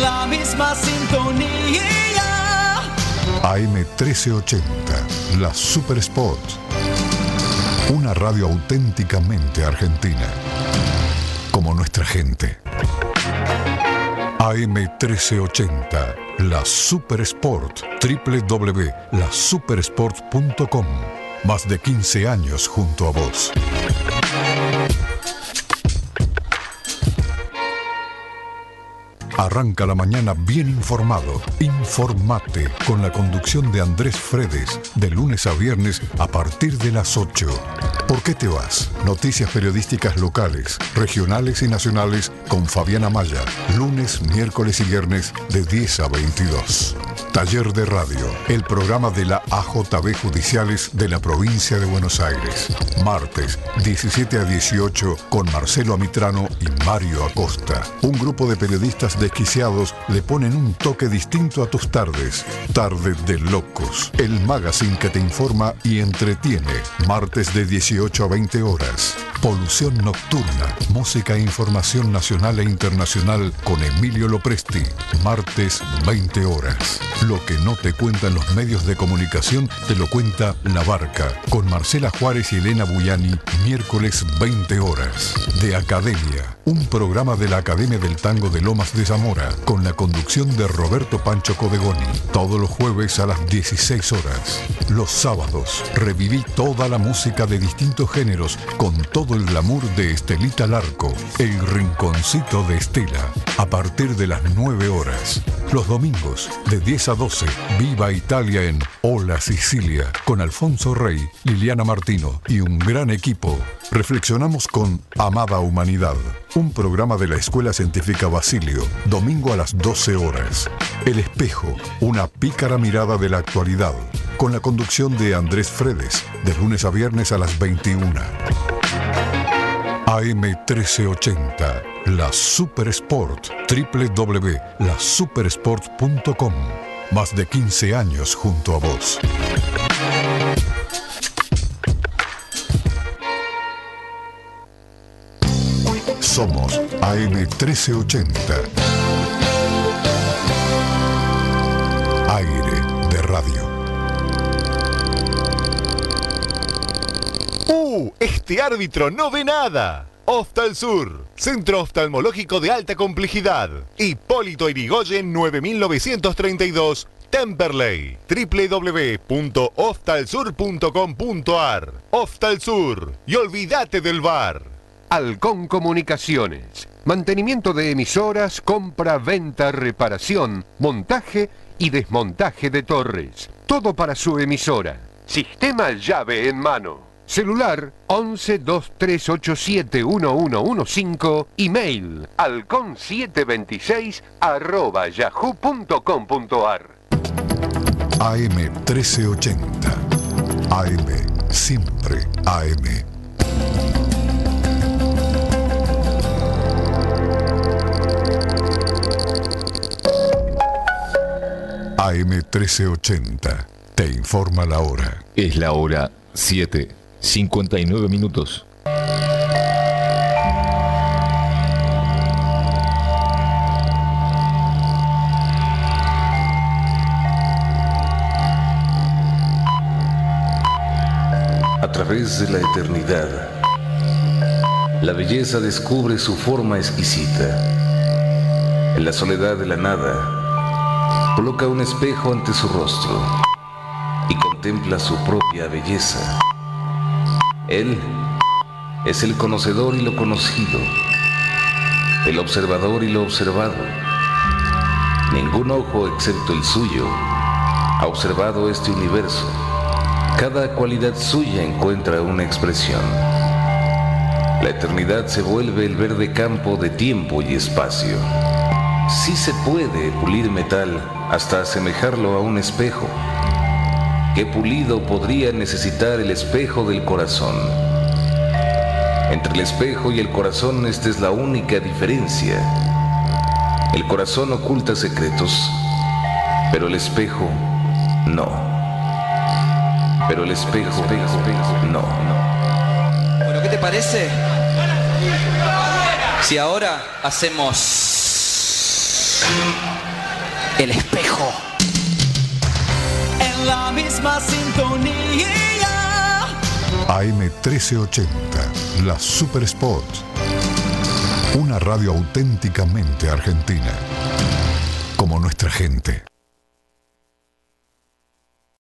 la misma sintonía. AM 1380, la Super Sport. Una radio auténticamente argentina, como nuestra gente. AM 1380, la Super Sport. www.lasupersport.com. Más de 15 años junto a vos. Arranca la mañana bien informado. Informate con la conducción de Andrés Fredes, de lunes a viernes a partir de las 8. ¿Por qué te vas? Noticias periodísticas locales, regionales y nacionales con Fabiana Maya. Lunes, miércoles y viernes de 10 a 22. Taller de Radio, el programa de la AJB Judiciales de la provincia de Buenos Aires. Martes, 17 a 18, con Marcelo Amitrano y Mario Acosta. Un grupo de periodistas desquiciados le ponen un toque distinto a tus tardes. Tarde de Locos, el magazine que te informa y entretiene. Martes de 18 a 20 horas. Polución Nocturna, música e información nacional e internacional con Emilio Lopresti. Martes, 20 horas. Lo que no te cuentan los medios de comunicación te lo cuenta La Barca, con Marcela Juárez y Elena Buyani, miércoles 20 horas. De Academia, un programa de la Academia del Tango de Lomas de Zamora, con la conducción de Roberto Pancho Codegoni, todos los jueves a las 16 horas. Los sábados, reviví toda la música de distintos géneros, con todo el glamour de Estelita Larco, el rinconcito de Estela, a partir de las 9 horas. Los domingos, de 10 a 12, Viva Italia en Hola Sicilia, con Alfonso Rey, Liliana Martino y un gran equipo. Reflexionamos con Amada Humanidad, un programa de la Escuela Científica Basilio, domingo a las 12 horas. El Espejo, una pícara mirada de la actualidad, con la conducción de Andrés Fredes, de lunes a viernes a las 21. AM 1380, la Super Sport. www.lasupersport.com. Más de 15 años junto a vos. Somos AM 1380. Aire de radio. Este árbitro no ve nada. Oftalsur, centro oftalmológico de alta complejidad. Hipólito Yrigoyen 9932, Temperley. www.oftalsur.com.ar. Oftalsur, y olvídate del VAR. Halcón Comunicaciones. Mantenimiento de emisoras, compra, venta, reparación, montaje y desmontaje de torres. Todo para su emisora. Sistema llave en mano. Celular 11 2387 1115. Email halcón726@yahoo.com.ar. AM 1380. AM, siempre AM. AM 1380. Te informa la hora. Es la hora 7:59 minutos. A través de la eternidad, la belleza descubre su forma exquisita. En la soledad de la nada, coloca un espejo ante su rostro y contempla su propia belleza. Él es el conocedor y lo conocido, el observador y lo observado. Ningún ojo excepto el suyo ha observado este universo. Cada cualidad suya encuentra una expresión. La eternidad se vuelve el verde campo de tiempo y espacio. Sí se puede pulir metal hasta asemejarlo a un espejo. ¿Qué pulido podría necesitar el espejo del corazón? Entre el espejo y el corazón esta es la única diferencia. El corazón oculta secretos, pero el espejo no. Pero el espejo no. Bueno, ¿qué te parece si ahora hacemos El espejo. En la misma sintonía. AM 1380, la Super Sport. Una radio auténticamente argentina. Como nuestra gente.